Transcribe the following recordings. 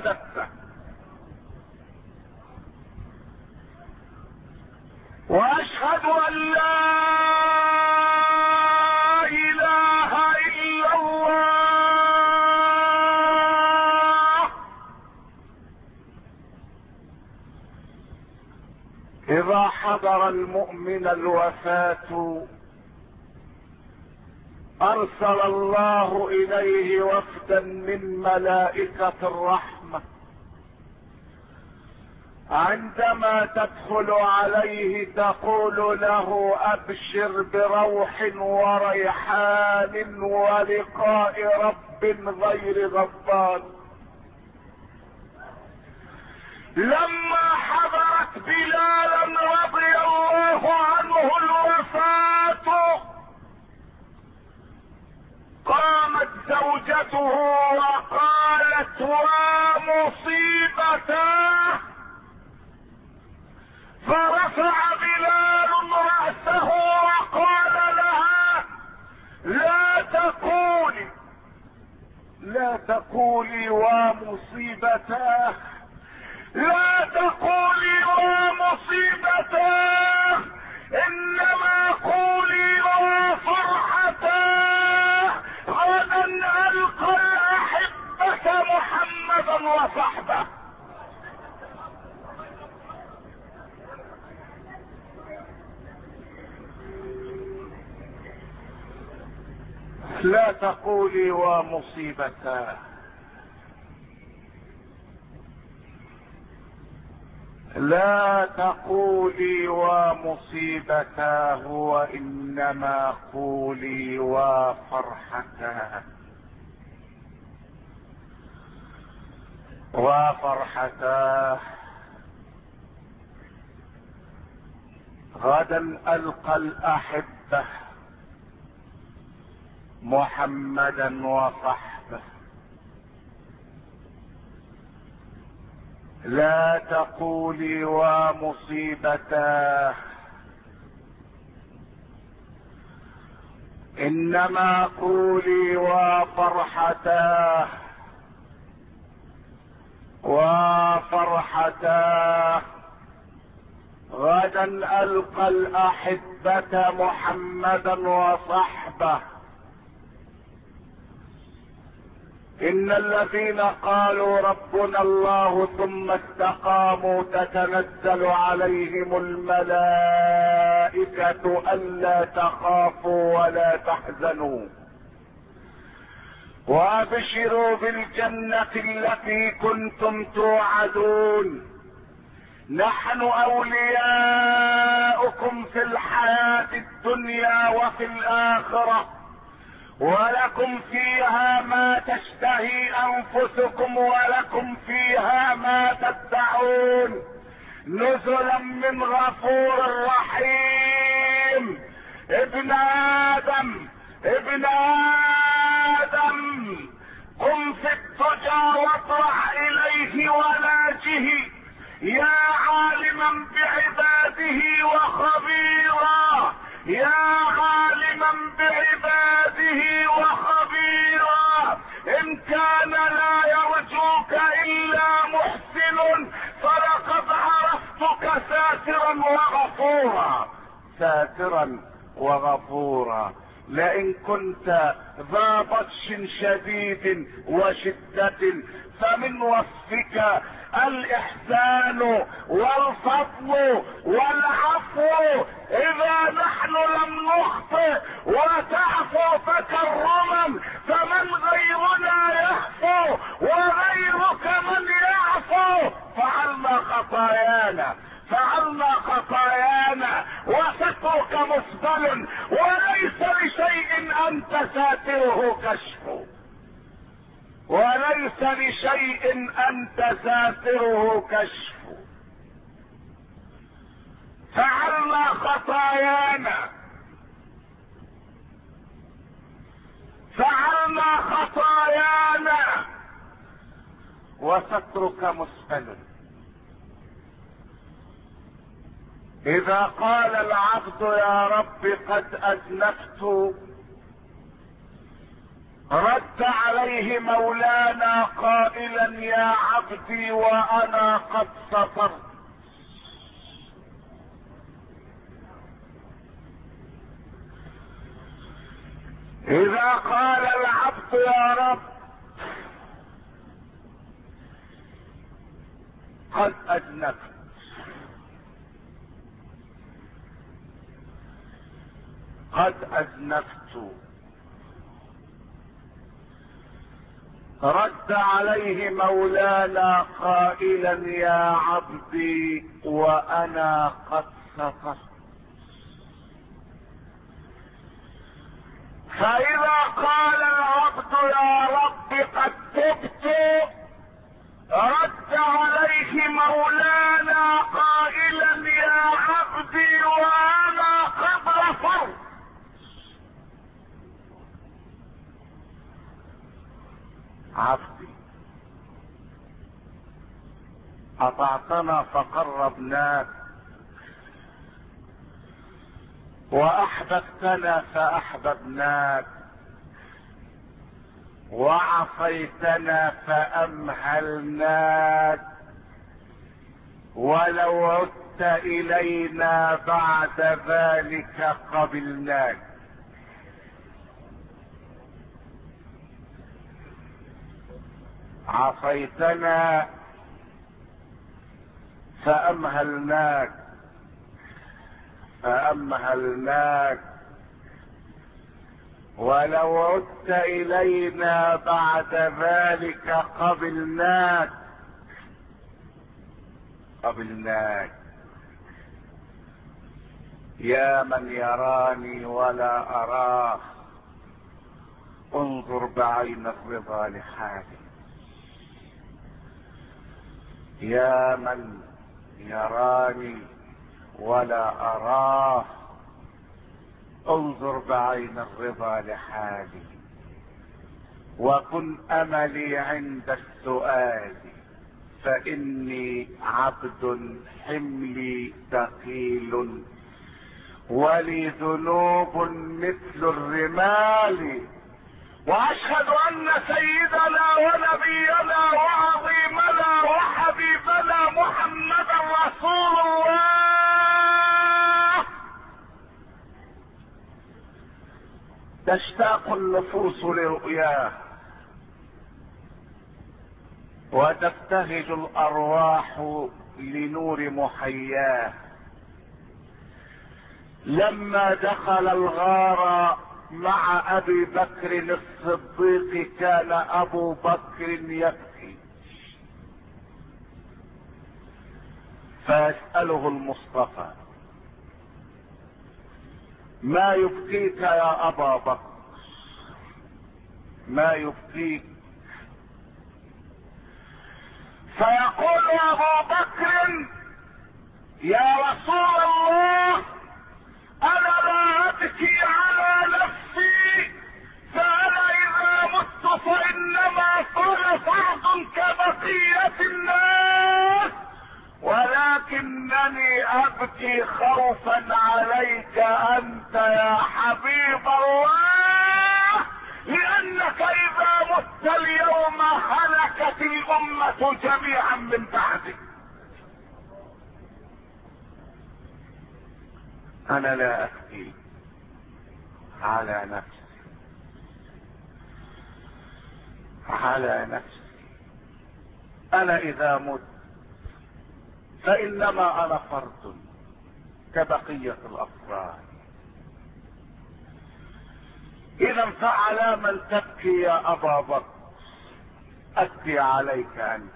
عبادته، واشهد ان لا اله الا الله. اذا حضر المؤمن الوفاة ارسل الله اليه وفدا من ملائكة الرحمة، عندما تدخل عليه تقول له ابشر بروح وريحان ولقاء رب غير غضبان. لما حضرت بلالا رضي الله عنه الوفاة قامت زوجته وقالت ومصيبته، فرفع بلال رأسه وقال لها لا تقولي ومصيبته، لا تقولي ومصيبته، انما قولي وفرحته، غدا القى الاحبة محمدا وصحبه. لا تقولي ومصيبته، لا تقولي ومصيبته، وانما قولي وفرحته، وفرحته. غدا القى الاحبة محمدا وصحبه. لا تقولي ومصيبته، انما قولي وفرحته، وفرحته. غدا القى الاحبة محمدا وصحبه. ان الذين قالوا ربنا الله ثم استقاموا تتنزل عليهم الملائكة الا تخافوا ولا تحزنوا وابشروا بالجنة التي كنتم توعدون، نحن اولياؤكم في الحياة الدنيا وفي الاخرة، ولكم فيها ما تشتهي انفسكم ولكم فيها ما تدعون، نزلا من غفور رحيم. ابن ادم قم في الضجى واطرح اليه وناجه، يا عالما بعباده وخبيرا، يا عالما بعباده وخبيرا. ان كان لا يرجوك الا محسن فلقد عرفتك ساترا وغفورا. لئن كنت ذا بطش شديد وشدة فمن وصفك الاحسان والفضل والعفو، اذا نحن لم نخطئ وتعفو تكرما فمن غيرنا يعفو وغيرك من يعفو. فعلنا خطايانا وسترك مسبل، وليس لشيء انت ساتره كشفه، وليس لشيء انت ساتره كشفه. فعلنا خطايانا وسترك مسبل. اذا قال العبد يا رب قد اذنبت، رد عليه مولانا قائلا يا عبدي وانا قد سطرت. اذا قال العبد يا رب قد اذنبت، قد اذنبت، رد عليه مولانا قائلا يا عبدي وانا قد سطرت. فاذا قال العبد يا رب قد تبت، رد عليه مولانا قائلا يا عبدي وانا قد غفرت. عبدي اطعتنا فقربناك، واحببتنا فاحببناك، وعصيتنا فامهلناك، ولو عدت الينا بعد ذلك قبلناك. عصيتنا فامهلناك، فامهلناك، ولو عدت الينا بعد ذلك قبلناك، قبلناك. يا من يراني ولا اراه، انظر بعين الرضا لحالي. يا من يراني ولا اراه، انظر بعين الرضا لحالي. وكن املي عند السؤال، فاني عبد حملي ثقيل، ولي ذنوب مثل الرمال. واشهد ان سيدنا ونبينا وعظيمنا وحبيبنا محمدا رسول الله. تشتاق النفوس لرؤياه، وتبتهج الارواح لنور محياه. لما دخل الغار مع ابي بكر الصديق كان ابو بكر يبكي، فيسأله المصطفى ما يبكيك يا ابا بكر، ما يبكيك؟ فيقول ابو بكر يا رسول الله انا لا ابكي على نفسي، فانا اذا مت فانما فرض كبقية الناس، ولكنني ابكي خوفا عليك انت يا حبيب الله، لانك اذا مت اليوم هلكت الامة جميعا من بعدك. انا لا ابكي على نفسي، على نفسي. انا اذا مت فانما انا فرد كبقية الافراد. اذا فعلى من تبكي يا ابا بكر؟ ابكي عليك انت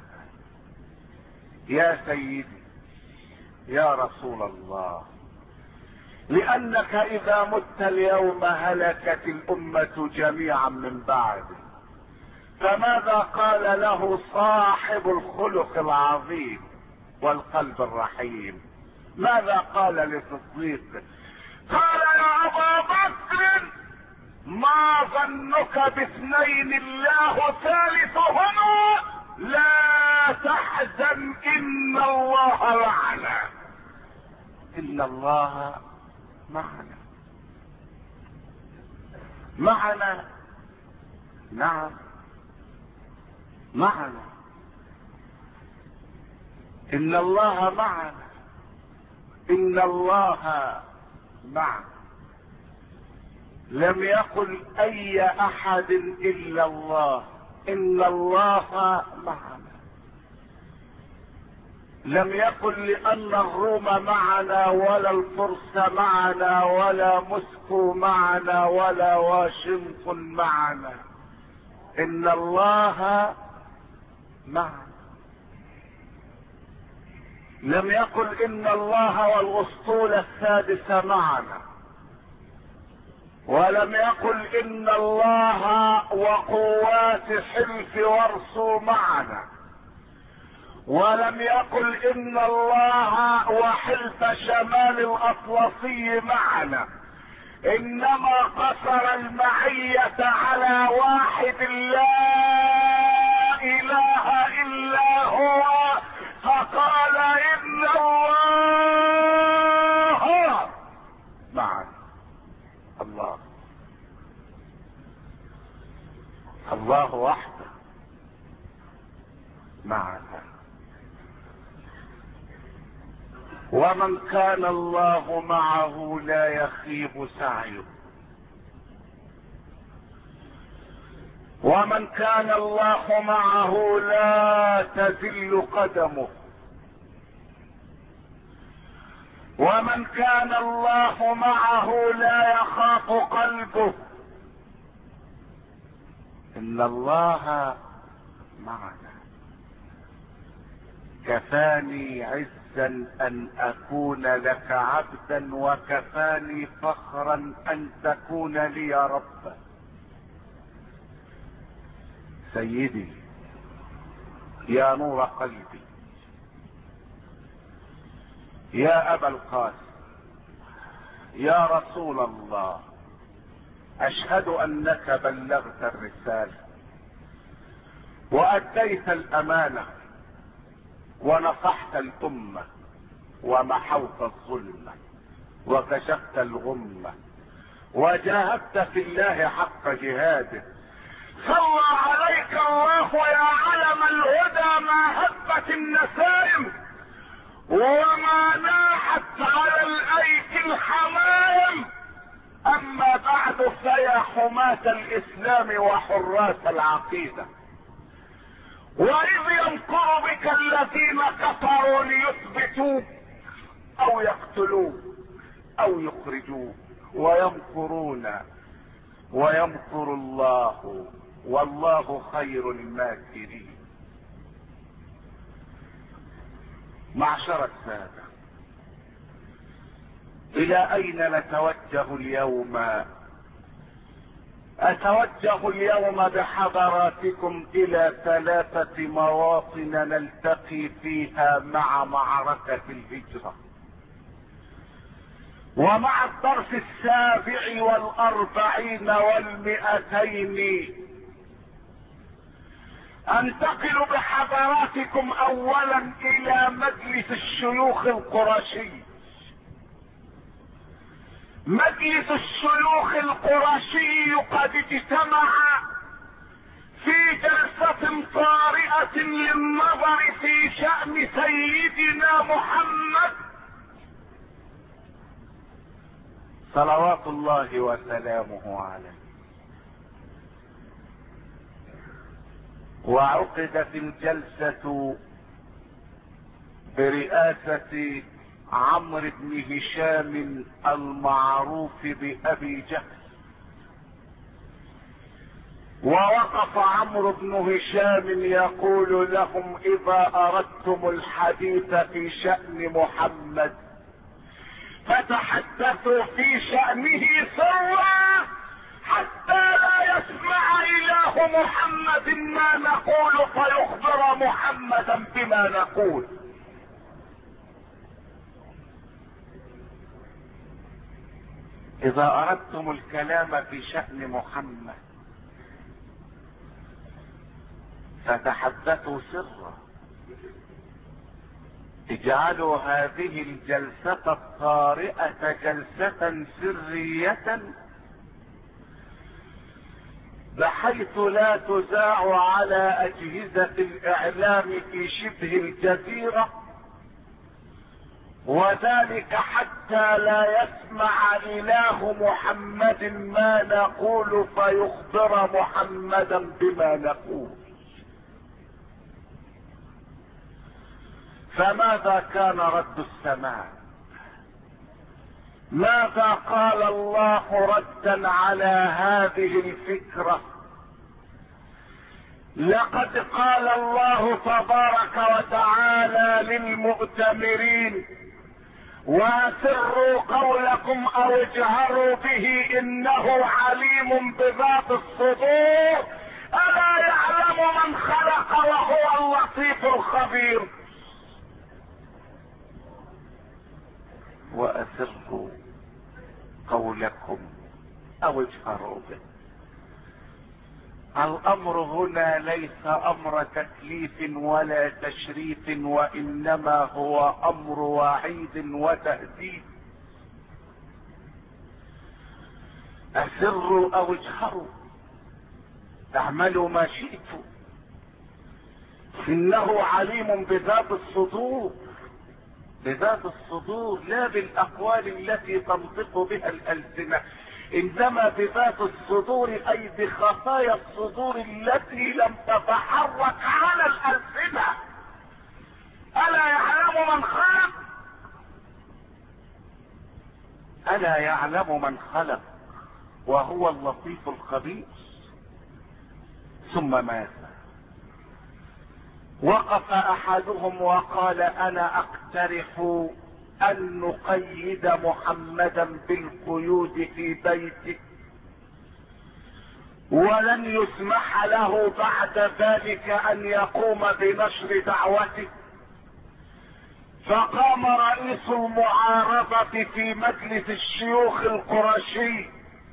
يا سيدي يا رسول الله، لانك اذا مت اليوم هلكت الامة جميعا من بعدك. فماذا قال له صاحب الخلق العظيم والقلب الرحيم؟ ماذا قال لصديقه؟ قال يا ابا بكر ما ظنك باثنين الله ثالثهما، لا تحزن ان الله معنا، ان الله معنا. معنا نعم معنا، إن الله معنا، إن الله معنا. لم يقل أي أحد إلا الله، إن الله معنا. لم يقل لأن الروم معنا ولا الفرس معنا ولا موسكو معنا ولا واشنطن معنا، إن الله معنا. لم يقل إن الله والأسطول السادسة معنا، ولم يقل إن الله وقوات حلف ورسو معنا، ولم يقل إن الله وحلف شمال الأطلسي معنا، إنما قصر المعية على واحد لا إله إلا هو، فقال إن الله معنا. الله، الله وحده معنا. ومن كان الله معه لا يخيب سعيه، ومن كان الله معه لا تزل قدمه، ومن كان الله معه لا يخاف قلبه. إن الله معنا. كفاني عزا أن أكون لك عبدا، وكفاني فخرا أن تكون لي ربا. سيدي يا نور قلبي، يا أبا القاسم، يا رسول الله، أشهد أنك بلغت الرسالة وأديت الأمانة ونصحت الأمة ومحوت الظلمة وكشفت الغمة وجاهدت في الله حق جهاده. صلى عليك الله يا علم الهدى، ما هبت النسائم وما ناحت على الأيك الحمائم. أما بعد فيا حماة الإسلام وحراس العقيدة، وإذ يمكر بك الذين كفروا ليثبتوك أو يقتلوك أو يخرجوك، ويمكرون ويمكر الله والله خير الماكرين. معشر السادة، إلى أين نتوجه اليوم؟ أتوجه اليوم بحضراتكم إلى 3 مواطن نلتقي فيها مع معركة الهجرة، ومع الدرس 47 و200. انتقل بحضراتكم اولا الى مجلس الشيوخ القرشي. مجلس الشيوخ القرشي قد اجتمع في جلسة طارئة للنظر في شأن سيدنا محمد صلوات الله وسلامه عليه. وعقدت الجلسة برئاسة عمرو بن هشام المعروف بأبي جهل. ووقف عمرو بن هشام يقول لهم: إذا أردتم الحديث في شأن محمد فتحدثوا في شأنه سرا، حتى لا يسمع إله محمد ما نقول فيخبر محمدا بما نقول. إذا أردتم الكلام في شأن محمد فتحدثوا سرا، اجعلوا هذه الجلسة الطارئة جلسة سرية بحيث لا تذاع على اجهزة الاعلام في شبه الجزيرة، وذلك حتى لا يسمع اله محمد ما نقول فيخبر محمدا بما نقول. فماذا كان رد السماء؟ ماذا قال الله ردا على هذه الفكرة؟ لقد قال الله تبارك وتعالى للمؤتمرين: واسروا قولكم او اجهروا به انه عليم بذات الصدور الا يعلم من خلق وهو اللطيف الخبير. واسروا قولكم او اجهروا به. الامر هنا ليس امر تكليف ولا تشريف، وانما هو امر وعيد وتهديد. اسروا او اجهروا، اعملوا ما شئتم، انه عليم بذات الصدور. بذات الصدور، لا بالاقوال التي تنطق بها الالسنه، انما بذات الصدور اي بخفايا الصدور التي لم تتحرك على الالسنه. الا يعلم من خلق؟ الا يعلم من خلق وهو اللطيف الخبير. ثم ماذا؟ وقف احدهم وقال: انا اقترح ان نقيد محمدا بالقيود في بيته، ولن يسمح له بعد ذلك ان يقوم بنشر دعوته. فقام رئيس المعارضة في مجلس الشيوخ القرشي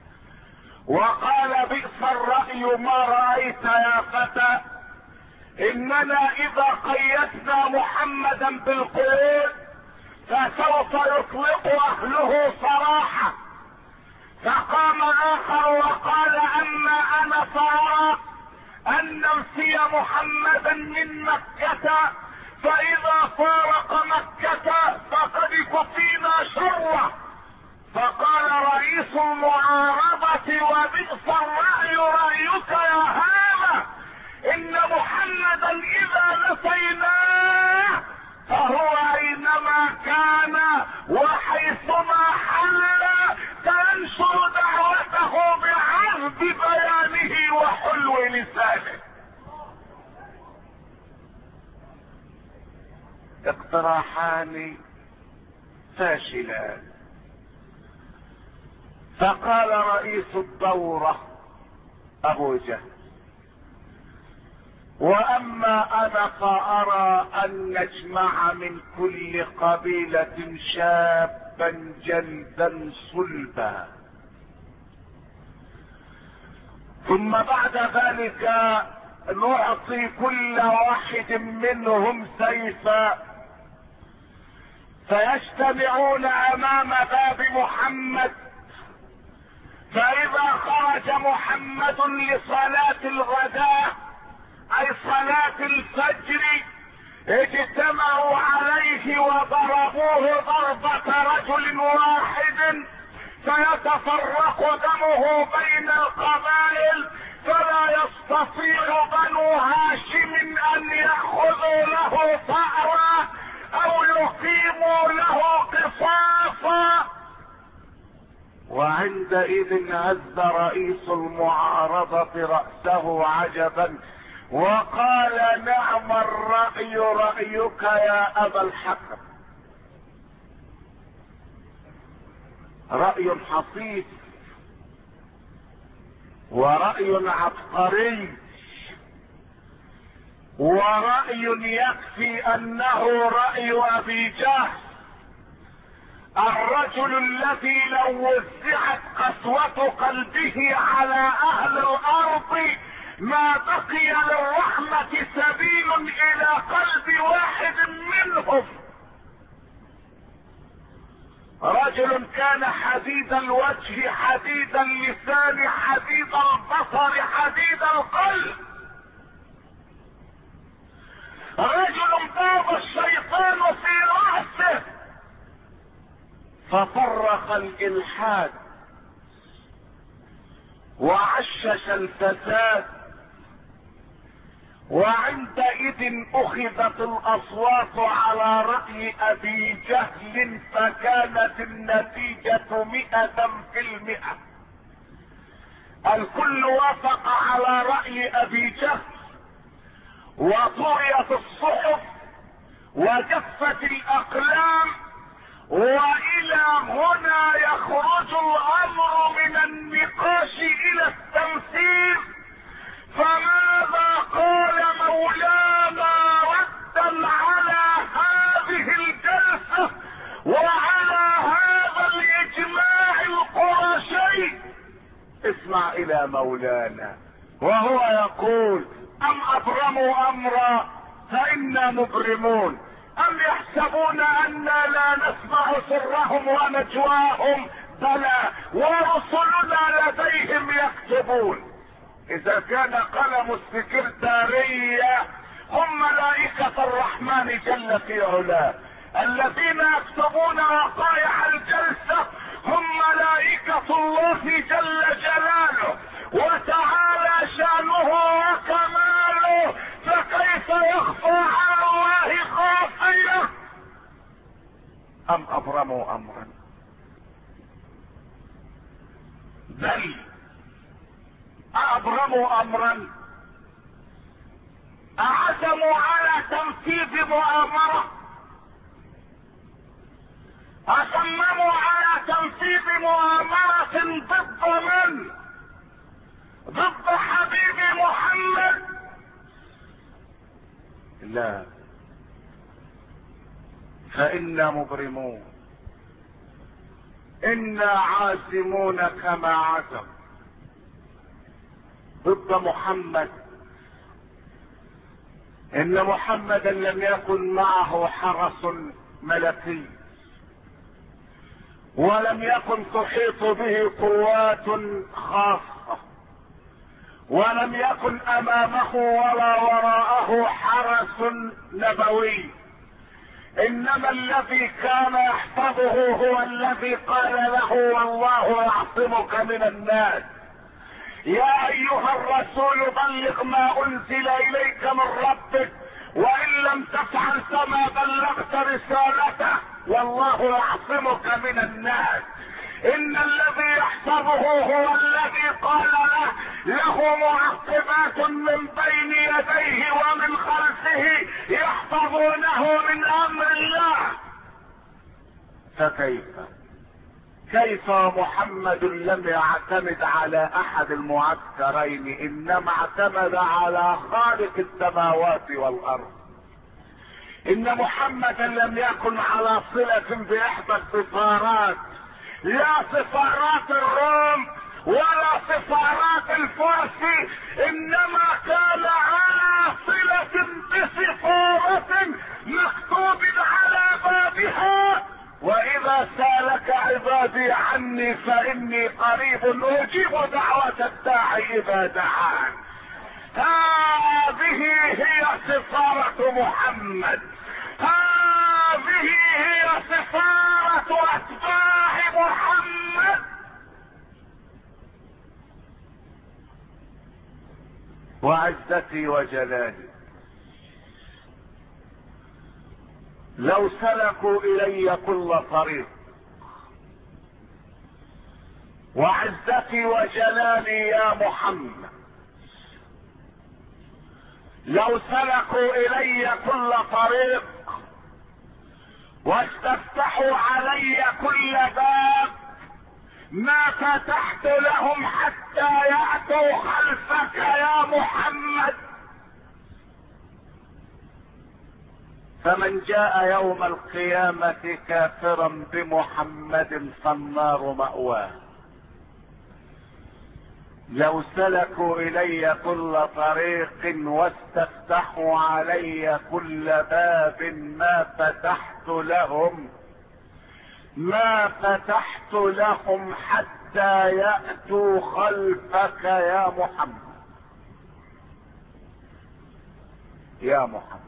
وقال: بئس الرأي ما رأيت يا فتى، اننا اذا قيدنا محمدا بالقيود فسوف يطلق اهله صراحة. فقام اخر وقال: اما انا فارى ان ننسي محمدا من مكة، فاذا فارق مكة فقد كفينا شره. فقال رئيس المعارضة: وبئس الرأي رأيك يا هذا، ان محمدا اذا نسيناه فهو اينما كان وحيثما حل سينشر دعوته بعذب بيانه وحلو لسانه. اقتراحان فاشلان. فقال رئيس الدورة ابو جهل: واما انا فارى ان نجمع من كل قبيلة شابا جلدا صلبا، ثم بعد ذلك نعطي كل واحد منهم سيفا، فيجتمعون امام باب محمد، فاذا خرج محمد لصلاة الغداء اي صلاة الفجر اجتمعوا عليه وضربوه ضربة رجل واحد، فيتفرق دمه بين القبائل، فلا يستطيع بنو هاشم ان يأخذوا له ثأرا او يقيموا له قصاصا. وعندئذ هز رئيس المعارضة رأسه عجبا وقال: نعم الرأي رأيك يا ابا الحكم. رأي حصيف ورأي عبقري ورأي يكفي انه رأي ابي جهل، الرجل الذي لو وزعت قسوة قلبه على اهل الارض ما بقي للرحمة سبيل الى قلب واحد منهم. رجل كان حديد الوجه حديد اللسان حديد البصر حديد القلب، رجل باب الشيطان في رأسه ففرق الإلحاد وعشش الفساد، وعندئذ أخذت الأصوات على رأي أبي جهل فكانت النتيجة 100%. الكل وافق على رأي أبي جهل، وطويت الصحف وجفت الأقلام، وإلى هنا يخرج الأمر من النقاش إلى التنفيذ. فماذا قال مولانا ردا على هذه الجلسة وعلى هذا الإجماع القرشي؟ اسمع إلى مولانا وهو يقول: أم أبرموا أمرا فإنا مبرمون، أم يحسبون أنا لا نسمع سرهم ونجواهم؟ بلى ورسلنا لديهم يكتبون. إذا كان قلم السكرتارية هم ملائكة الرحمن جل في علاه، الذين يكتبون وقائع الجلسة هم ملائكة الله جل جلاله وتعالى شانه وكماله، فكيف يخفى على الله خافية؟ أم أبرموا أمرا، بل أبرموا أمرا، أعزموا على تنفيذ مؤامرة، أصمموا على تنفيذ مؤامرة ضد من؟ ضد حبيب محمد؟ لا، فإنا مبرمون، إنا عازمون كما عزم ضد محمد. إن محمدا لم يكن معه حرس ملكي، ولم يكن تحيط به قوات خاصة، ولم يكن امامه ولا وراءه حرس نبوي، انما الذي كان يحفظه هو الذي قال له: والله يعصمك من الناس. يا ايها الرسول بلغ ما انزل اليك من ربك، وان لم تفعل فما بلغت رسالته، والله يعصمك من الناس. ان الذي يحفظه هو الذي قال له معقبات من بين يديه ومن خلفه يحفظونه من امر الله. كيف محمد لم يعتمد على احد المعسكرين، انما اعتمد على خالق السماوات والارض. ان محمدا لم يكن على صلة باحدى السفارات، لا سفارات الروم ولا سفارات الفرس، انما كان على صلة بسفارة مكتوب على بابها: واذا سالك عبادي عني فاني قريب اجيب دعوة الداعي اذا دعان. هذه هي سفارة محمد، هذه هي سفارة اتباع محمد. وعزتي وجلالي لو سلكوا الي كل طريق، وعزتي وجلالي يا محمد لو سلكوا الي كل طريق واستفتحوا علي كل باب ما فتحت لهم حتى يأتوا خلفك يا محمد. فمن جاء يوم القيامة كافرا بمحمد فالنار مأواه. لو سلكوا الي كل طريق واستفتحوا علي كل باب ما فتحت لهم ما فتحت لهم حتى يأتوا خلفك يا محمد. يا محمد،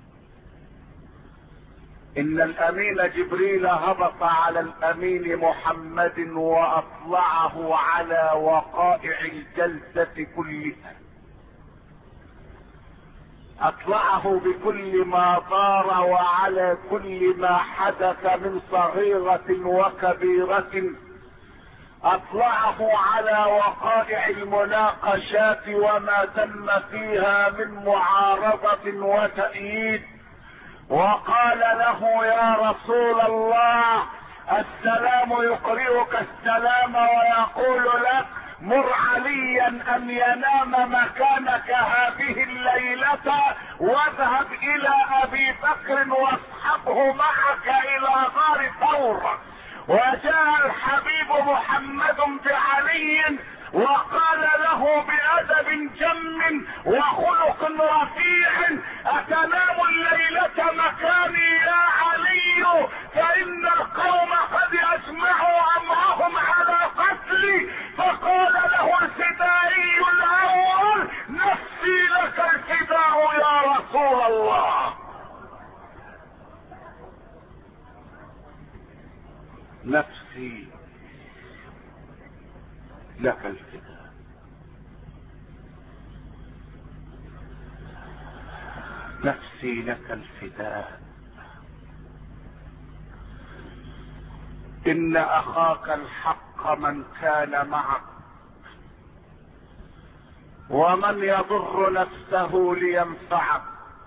إن الأمين جبريل هبط على الأمين محمد وأطلعه على وقائع الجلسة كلها، أطلعه بكل ما طار وعلى كل ما حدث من صغيرة وكبيرة، أطلعه على وقائع المناقشات وما تم فيها من معارضة وتأييد، وقال له يا رسول الله السلام يقرئك السلام ويقول لك مر عليا ان ينام مكانك هذه الليلة واذهب الى ابي بكر واصحبه معك الى غار ثور. وجاء الحبيب محمد بعلي وقال له بأدب جم وخلق رفيع أتنام الليلة مكاني يا علي فإن القوم قد أجمعوا أمرهم على قتلي. فقال له الفدائي الأول نفسي لك الفداء يا رسول الله. نفسي لك الفداء. نفسي لك الفداء. إن أخاك الحق من كان معك ومن يضر نفسه لينفعك،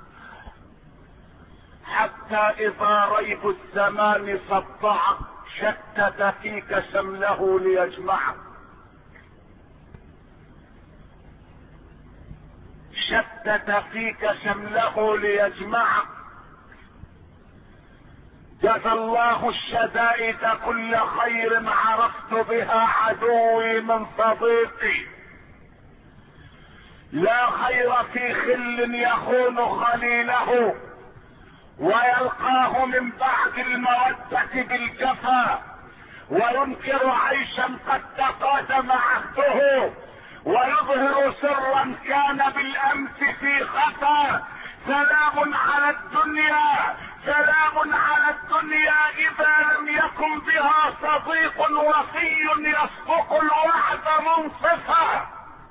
حتى إذا ريب الزمان صدعك شتت فيك شمله ليجمعك، شتت فيك شمله ليجمعك. جزى الله الشدائد كل خير عرفت بها عدوي من صديقي. لا خير في خل يخون خليله ويلقاه من بعد المودة بالجفا، وينكر عيشا قد تقادم عهده، ويظهر سرا كان بالامس في خفا. سلام على الدنيا، سلام على الدنيا اذا لم يكن بها صديق وفي يصدق الوعد منصفا.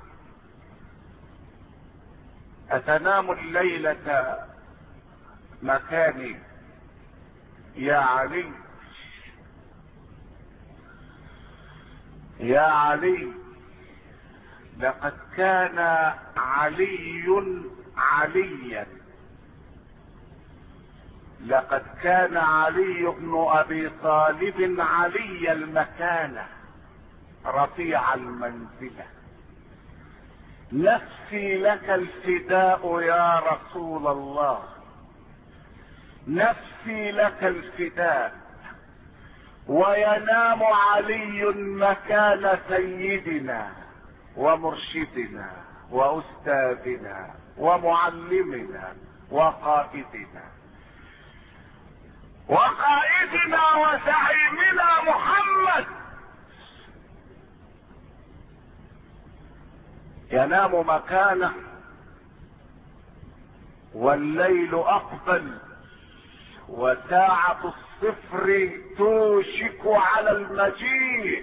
اتنام الليلة مكاني يا علي، يا علي لقد كان علي عليا، لقد كان علي بن ابي طالب علي المكانة رفيع المنزلة. نفسي لك الفداء يا رسول الله، نفسي لك الفداء. وينام علي مكان سيدنا ومرشدنا واستاذنا ومعلمنا وقائدنا وزعيمنا محمد. ينام مكانه والليل اقبل وساعة الصفر توشك على المجيء.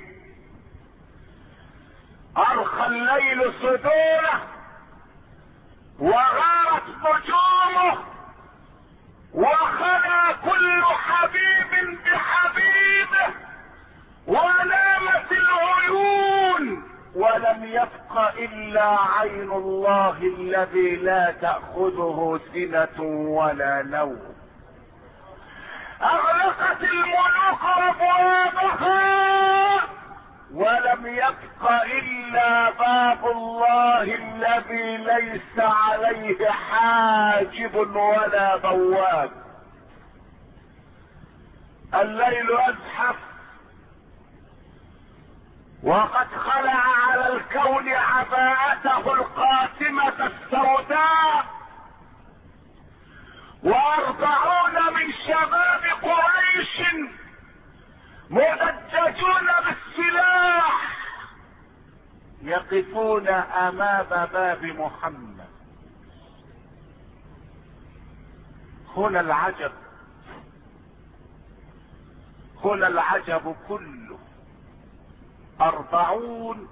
ارخى الليل صدوره وغارت نجومه وخلا كل حبيب بحبيبه ونامت العيون ولم يبق الا عين الله الذي لا تأخذه سنة ولا نوم. اغلقت الملوك ابوابها ولم يبق الا باب الله الذي ليس عليه حاجب ولا بواب. الليل ازحف وقد خلع على الكون عباءته القاتمة السوداء، و40 من شباب قريش مدججون بالسلاح يقفون امام باب محمد. هنا العجب، هنا العجب كله. 40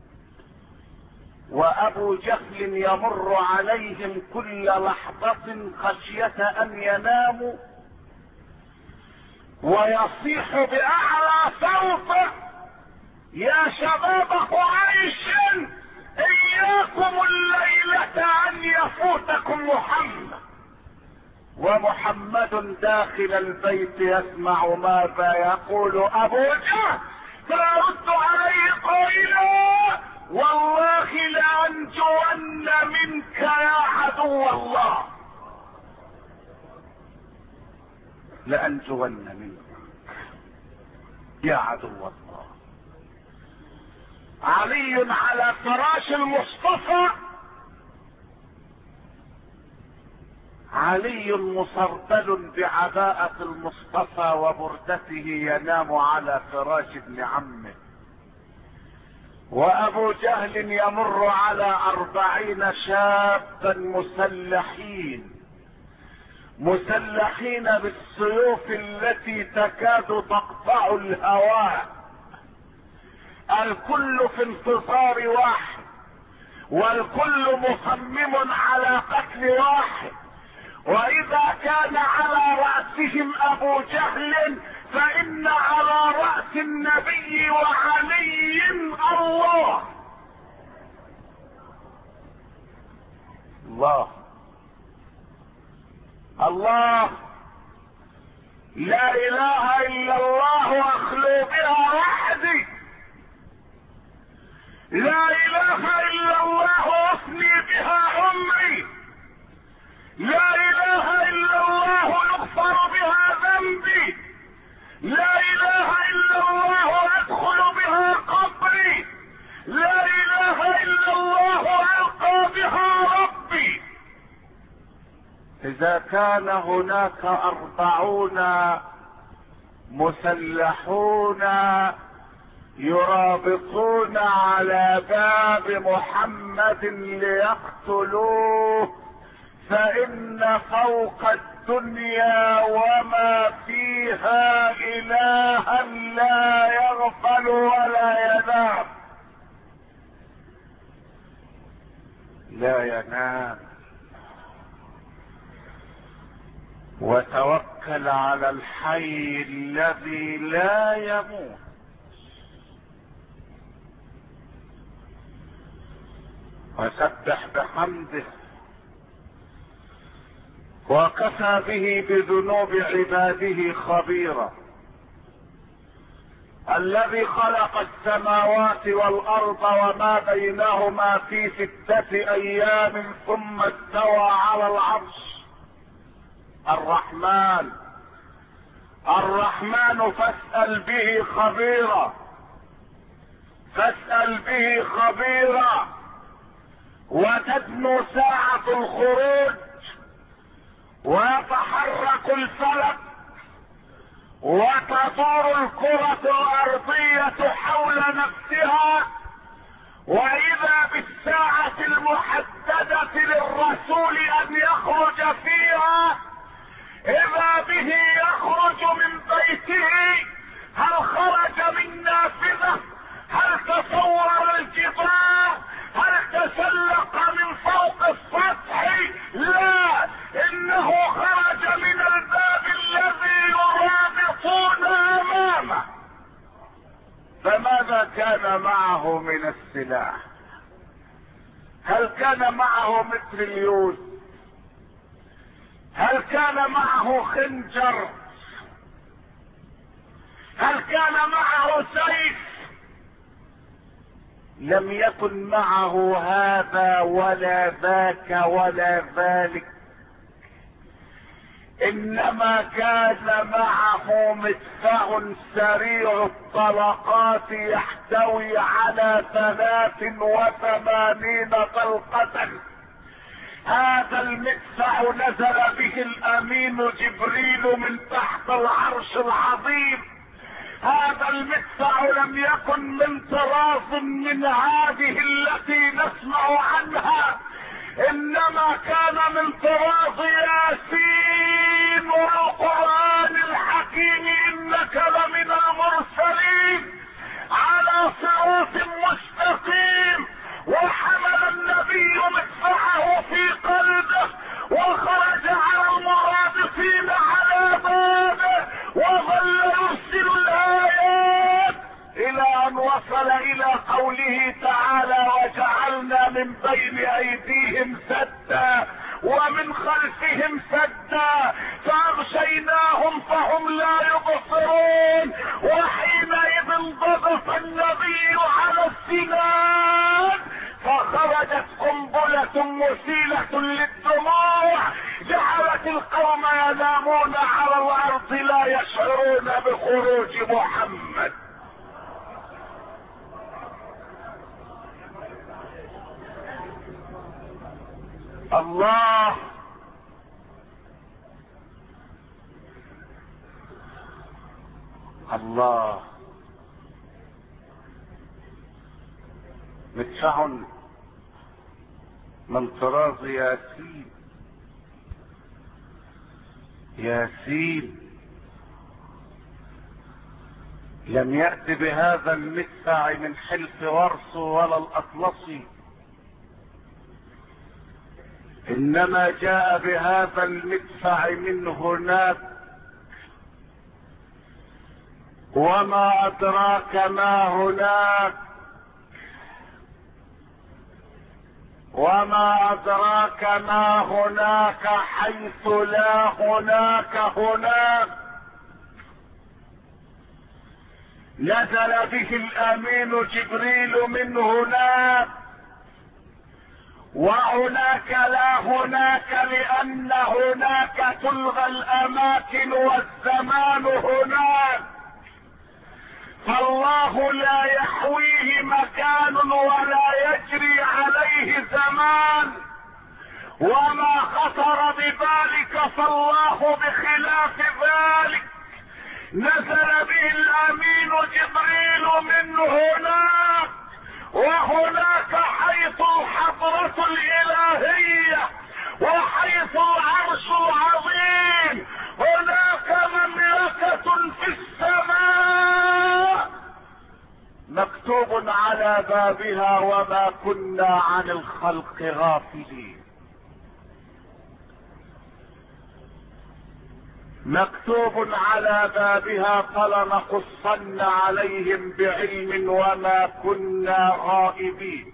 وابو جهل يمر عليهم كل لحظة خشية ان يناموا، ويصيح باعلى صوته: يا شباب قريش، اياكم الليلة ان يفوتكم محمد. ومحمد داخل البيت يسمع ماذا يقول ابو جهل، فيرد عليه قائلا: والله لانجون منك يا عدو الله، لانجون منك يا عدو الله. علي على فراش المصطفى، علي مصربل بعباءة المصطفى وبردته ينام على فراش ابن عمه، وابو جهل يمر على 40 شابا مسلحين بالسيوف التي تكاد تقطع الهواء. الكل في انتصار واحد، والكل مصمم على قتل واحد. واذا كان على رأسهم ابو جهل، فان على رأس النبي وعلي الله. الله الله، لا اله الا الله اخلو بها وحدي، لا اله الا الله اثني بها عمري، لا اله الا الله يغفر بها ذنبي، لا اله الا الله ادخل بها قبري، لا اله الا الله القى بها ربي. اذا كان هناك 40 مسلحون يرابطون على باب محمد ليقتلوه، فإن فوق الدنيا وما فيها إلها لا يغفل ولا ينام، لا ينام. وتوكل على الحي الذي لا يموت. وسبح بحمده، وكفى به بذنوب عباده خبيرا. الذي خلق السماوات والارض وما بينهما في 6 ايام ثم استوى على العرش. الرحمن فاسأل به خبيرا، فاسأل به خبيرا. وتدنو ساعة الخروج، ويتحرك الفلك، وتدور الكرة الارضية حول نفسها، واذا بالساعة المحددة للرسول ان يخرج فيها، اذا به يخرج من بيته. هل خرج من نافذة؟ هل تصور الجبال؟ هل تسلق من فوق السطح؟ لا، انه خرج من الباب الذي يرابطون امامه. فماذا كان معه من السلاح؟ هل كان معه متريليون؟ هل كان معه خنجر؟ هل كان معه سيف؟ لم يكن معه هذا ولا ذاك ولا ذلك، انما كان معه مدفع سريع الطلقات يحتوي على 83 طلقة. هذا المدفع نزل به الامين جبريل من تحت العرش العظيم، هذا المدفع لم يكن من طراز من هذه التي نسمع عنها، انما كان من طراز ياسين والقرآن الحكيم، انك لمن المرسلين على صراط مستقيم. وحمل النبي مدفعه في قلبه وخرج على المرابطين على بابه وظل يرسل الآيات الى ان وصل الى قوله تعالى: وجعلنا من بين ايديهم سدا ومن خلفهم سدا فاغشيناهم فهم لا يبصرون. وحينئذ ضغط النبي على السنان فخرجت قنبلة مسيلة للدموع جعلت القوم ينامون على الارض لا يشعرون بخروج محمد. الله الله مدفع من طراز ياسين. ياسين لم يأت بهذا المدفع من حلف ورس ولا الأطلسي، انما جاء بهذا المدفع من هناك. وما ادراك ما هناك، وما ادراك ما هناك حيث لا هناك هناك. نزل به الامين جبريل من هناك، وهناك لا هناك، لان هناك تلغى الاماكن والزمان هناك، فالله لا يحويه مكان ولا يجري عليه زمان. وما خطر ببالك فالله بخلاف ذلك. نزل به الامين جبريل من هناك، وهناك حيث الحضرة الالهية وحيث العرش العظيم، هناك مملكة في السماء مكتوب على بابها: وما كنا عن الخلق غافلين. مكتوب على بابها: فلنقصن عليهم بعلم وما كنا غائبين.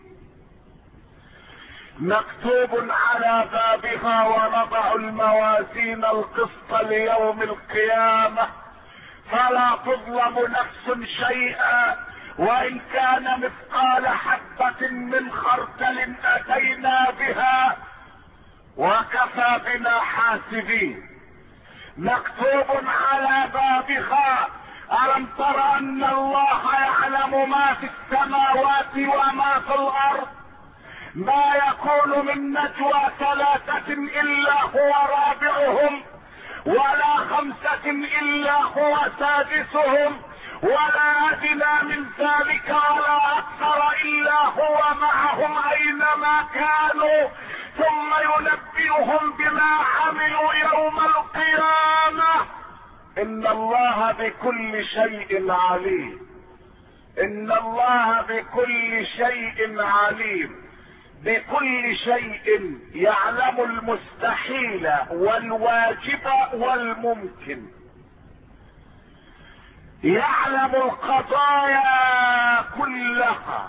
مكتوب على بابها: ونضع الموازين القسط ليوم القيامة فلا تظلم نفس شيئا وان كان مثقال حبة من خردل اتينا بها وكفى بنا حاسبين. مكتوب على بابها: ألم تر أن الله يعلم ما في السماوات وما في الأرض، ما يكون من نجوى ثلاثة إلا هو رابعهم ولا خمسة إلا هو سادسهم ولا أدنى من ذلك ولا أكثر إلا هو معهم أينما كانوا ثم ينبئهم بما عملوا يوم القيامة. إن الله بكل شيء عليم. إن الله بكل شيء عليم، بكل شيء يعلم المستحيل والواجب والممكن، يعلم القضايا كلها،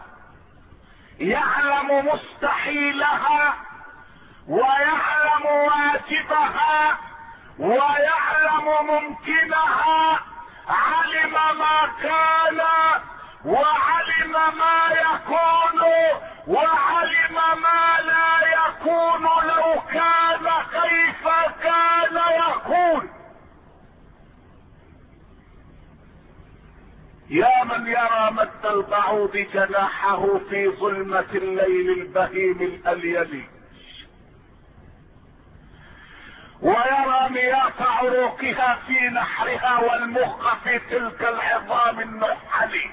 يعلم مستحيلها ويعلم واجبها ويعلم ممكنها. علم ما كان وعلم ما يكون وعلم ما لا يكون، لو كان كيف كان يكون. يا من يرى مد البعوض جناحه في ظلمة الليل البهيم الأليل، ويرى راميات عروقها في نحرها والمخ في تلك العظام النحل،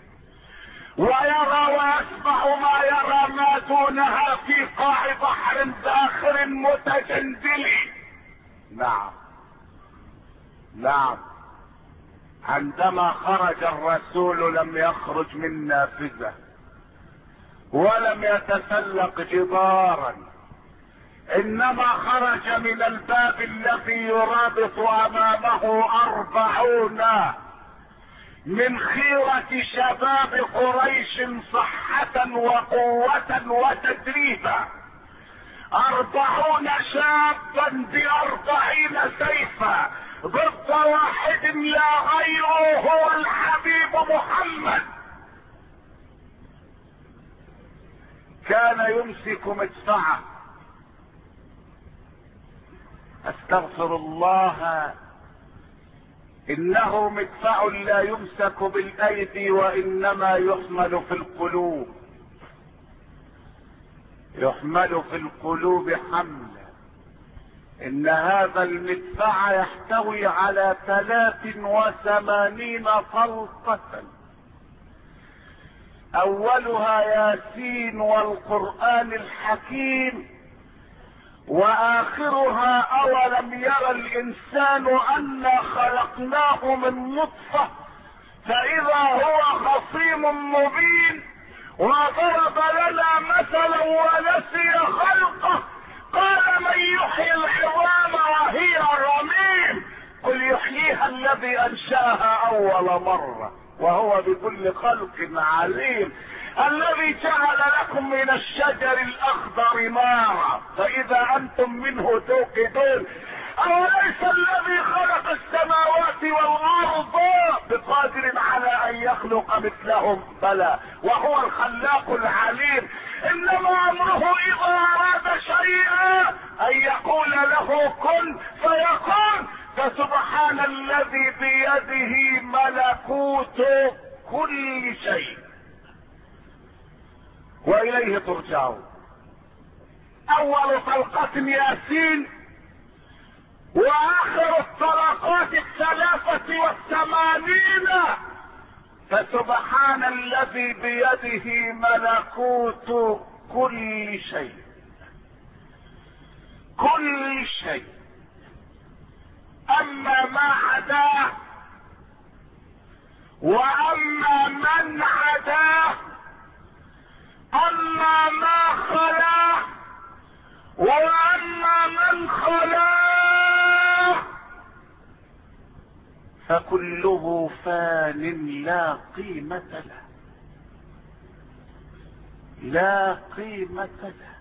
ويرى ويسمع ما يرى ما دونها في قاع بحر زاخر متجندل. نعم نعم، عندما خرج الرسول لم يخرج من نافذة ولم يتسلق جدارا، انما خرج من الباب الذي يرابط امامه 40 من خيرة شباب قريش صحة وقوة وتدريبا، 40 شابا ب40 سيفا ضد واحد لا غيره هو الحبيب محمد. كان يمسك مدفعه، استغفر الله، انه مدفع لا يمسك بالايدي وانما يحمل في القلوب، يحمل في القلوب حملا. ان هذا المدفع يحتوي على 83 طلقة، اولها ياسين والقرآن الحكيم، واخرها اولم يرى الانسان انا خلقناه من نطفة فاذا هو خصيم مبين، وضرب لنا مثلا ونسي خلقه قال من يحيي العظام وهي رميم قل يحييها الذي انشاها اول مرة وهو بكل خلق عليم، الذي جعل لكم من الشجر الاخضر نارا فاذا انتم منه توقدون، اوليس الذي خلق السماوات والارض بقادر على ان يخلق مثلهم؟ بلى وهو الخلاق العليم. انما امره اذا اراد شيئا ان يقول له كن فيكون. فسبحان الذي بيده ملكوت كل شيء واليه ترجعون. اول طلقة ياسين واخر الطلقات 83. فسبحان الذي بيده ملكوت كل شيء، كل شيء. اما ما عداه واما من عداه، اما ما خلاه واما من خلاه، فكله فان لا قيمة له، لا قيمة له.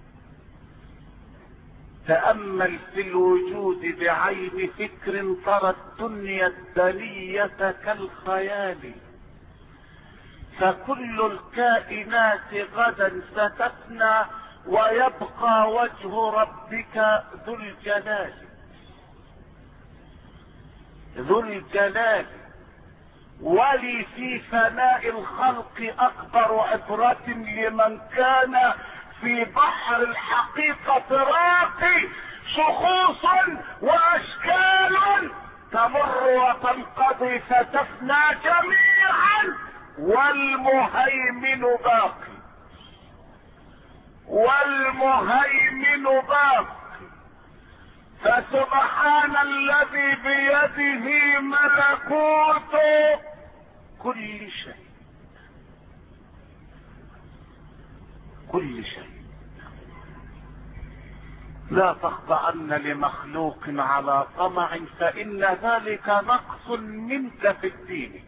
تأمل في الوجود بعين فكر ترى الدنيا الدنية كالخيال، فكل الكائنات غدا ستفنى ويبقى وجه ربك ذو الجلال، ذو الجلال. ولي في فناء الخلق اكبر عبرة لمن كان في بحر الحقيقة راقي، شخوص واشكال تمر وتنقضي فتفنى جميعا، والمهيمن باقي، والمهيمن باقي. فسبحان الذي بيده ملكوت كل شيء، كل شيء. لا تخضعن لمخلوق على طمع فإن ذلك نقص منك في الدين.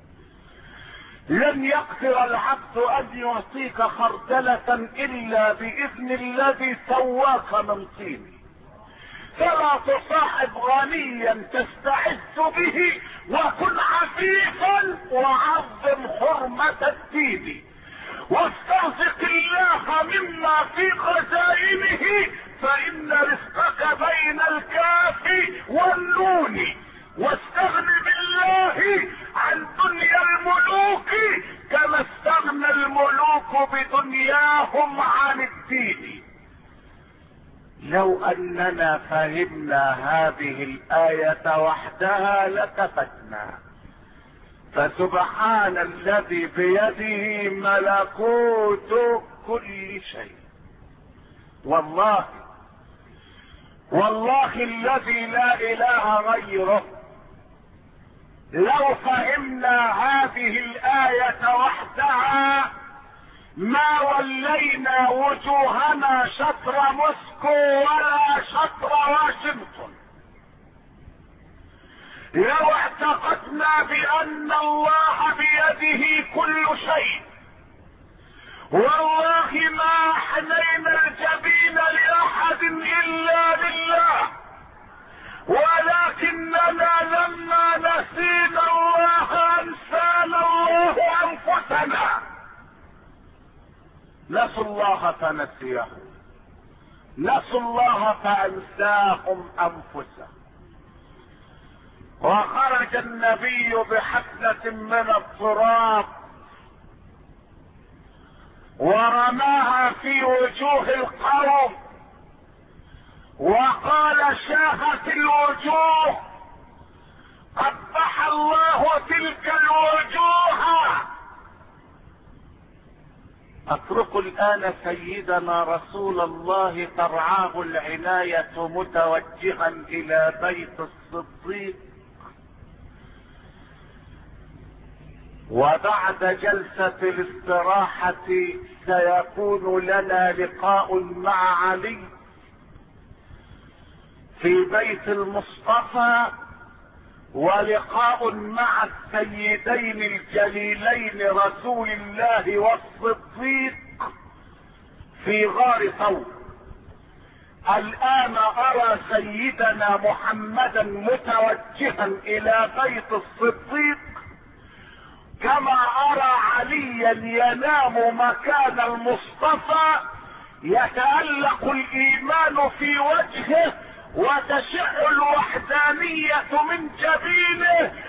لن يقدر العبد أن يعطيك خردلة إلا بإذن الذي سواك من طين. فلا تصاحب غنيا تستعز به، وكن عفيفا وعظم حرمة الدين، واسترزق الله مما في خزائنه فإن رزقك بين الكاف والنون، واستغن بالله عن دنيا الملوك كما استغنى الملوك بدنياهم عن الدين. لو اننا فهمنا هذه الآية وحدها لكفتنا. فسبحان الذي بيده ملكوت كل شيء. والله الذي لا اله غيره، لو فهمنا هذه الآية وحدها ما ولينا وجوهنا شطر موسكو ولا شطر واشنطن. لو اعتقدنا بان الله بيده كل شيء، والله ما احنينا الجبين لاحد الا لله، ولكننا لما نسينا الله انسانا الله انفسنا. نسوا الله فنسيهم، نسوا الله فانساهم انفسهم. وخرج النبي بحفنة من التراب ورماها في وجوه القوم وقال: شاهت الوجوه، قبح الله تلك الوجوه. اتركوا الان سيدنا رسول الله ترعاه العناية متوجها الى بيت الصديق، وبعد جلسة الاستراحة سيكون لنا لقاء مع علي في بيت المصطفى، ولقاء مع السيدين الجليلين رسول الله والصديق في غار ثور. الآن أرى سيدنا محمدا متوجها إلى بيت الصديق، كما أرى عليا ينام مكان المصطفى، يتألق الإيمان في وجهه وتشع الوحدانية من جبينه،